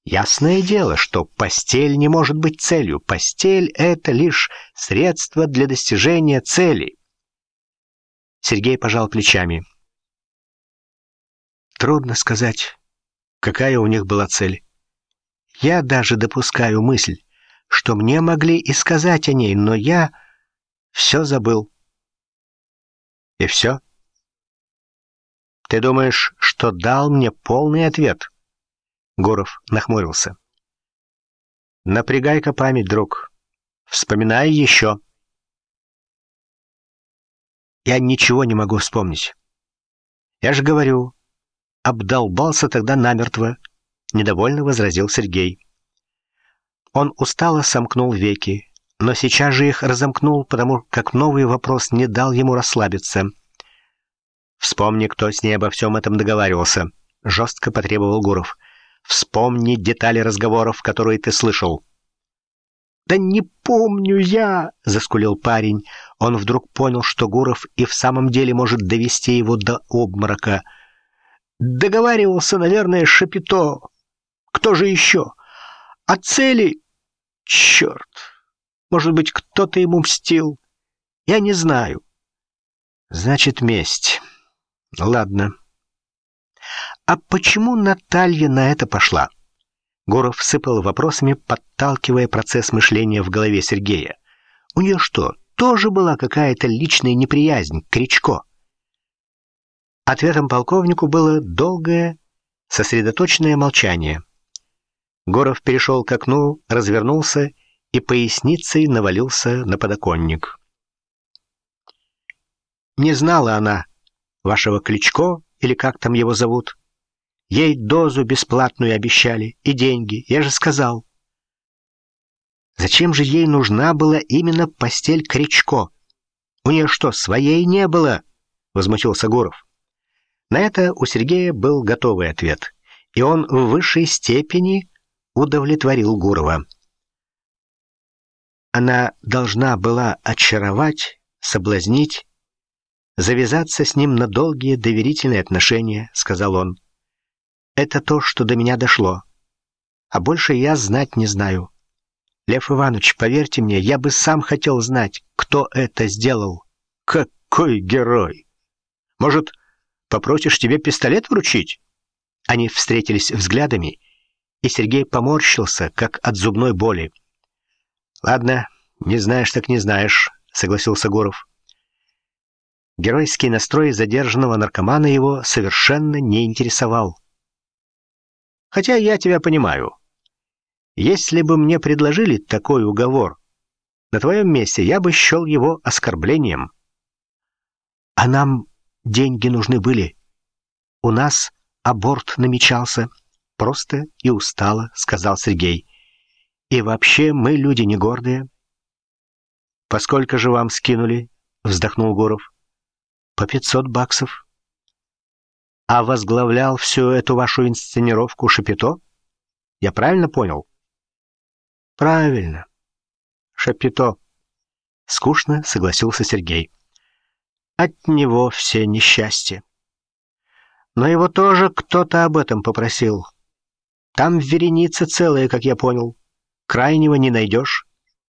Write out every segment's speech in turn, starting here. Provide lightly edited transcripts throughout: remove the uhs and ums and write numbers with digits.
Ясное дело, что постель не может быть целью. Постель — это лишь средство для достижения цели. Сергей пожал плечами. Трудно сказать, какая у них была цель. Я даже допускаю мысль, что мне могли и сказать о ней, но я все забыл. И все? Ты думаешь, что дал мне полный ответ? Гуров нахмурился. Напрягай-ка память, друг. Вспоминай еще. Я ничего не могу вспомнить. Я же говорю, обдолбался тогда намертво, недовольно возразил Сергей. Он устало сомкнул веки, но сейчас же их разомкнул, потому как новый вопрос не дал ему расслабиться. «Вспомни, кто с ней обо всем этом договаривался», — жестко потребовал Гуров. «Вспомни детали разговоров, которые ты слышал». «Да не помню я!» — заскулил парень. Он вдруг понял, что Гуров и в самом деле может довести его до обморока. «Договаривался, наверное, Шапито. Кто же еще? А цели? Черт! Может быть, кто-то ему мстил? Я не знаю». «Значит, месть. Ладно. А почему Наталья на это пошла?» Гуров сыпал вопросами, подталкивая процесс мышления в голове Сергея. «У нее что, тоже была какая-то личная неприязнь к Кричко?» Ответом полковнику было долгое, сосредоточенное молчание. Гуров перешел к окну, развернулся и поясницей навалился на подоконник. «Не знала она вашего Кличко, или как там его зовут. Ей дозу бесплатную обещали и деньги, я же сказал». «Зачем же ей нужна была именно постель Кричко? У нее что, своей не было?» — возмутился Гуров. На это у Сергея был готовый ответ, и он в высшей степени удовлетворил Гурова. Она должна была очаровать, соблазнить, завязаться с ним на долгие доверительные отношения, — сказал он. Это то, что до меня дошло. А больше я знать не знаю. Лев Иванович, поверьте мне, я бы сам хотел знать, кто это сделал. Какой герой! Может, попросишь тебе пистолет вручить? Они встретились взглядами, и Сергей поморщился, как от зубной боли. Ладно, не знаешь так не знаешь, согласился Гуров. Геройский настрой задержанного наркомана его совершенно не интересовал. Хотя я тебя понимаю. Если бы мне предложили такой уговор, на твоем месте я бы счел его оскорблением. А нам деньги нужны были. У нас аборт намечался. Просто и устало, сказал Сергей. И вообще мы люди не гордые. Поскольку же вам скинули? Вздохнул Гуров. По $500. А возглавлял всю эту вашу инсценировку Шапито? Я правильно понял? Правильно. Шапито. Скучно согласился Сергей. От него все несчастья. Но его тоже кто-то об этом попросил. Там вереница целая, как я понял. Крайнего не найдешь.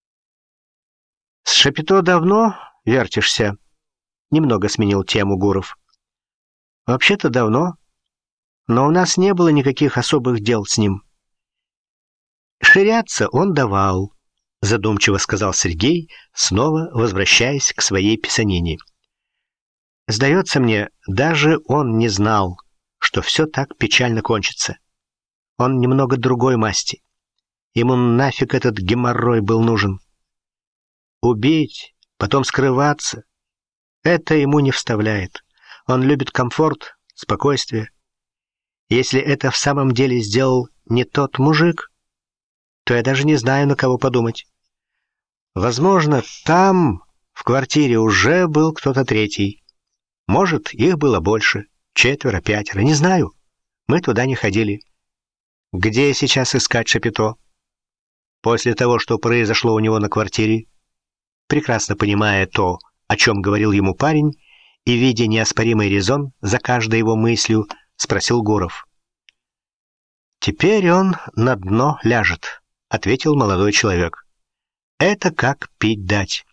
С Шапито давно вертишься? Немного сменил тему Гуров. Вообще-то давно, но у нас не было никаких особых дел с ним. Ширяться он давал, задумчиво сказал Сергей, снова возвращаясь к своей писанине. Сдается мне, даже он не знал, что все так печально кончится. Он немного другой масти. Ему нафиг этот геморрой был нужен. Убить, потом скрываться — это ему не вставляет. Он любит комфорт, спокойствие. Если это в самом деле сделал не тот мужик, то я даже не знаю, на кого подумать. Возможно, там, в квартире, уже был кто-то третий. Может, их было больше, 4, 5, не знаю. Мы туда не ходили. Где сейчас искать Шапито? После того, что произошло у него на квартире, прекрасно понимая то, о чем говорил ему парень, и видя неоспоримый резон за каждой его мыслью, спросил Гуров. «Теперь он на дно ляжет», — ответил молодой человек. «Это как пить дать.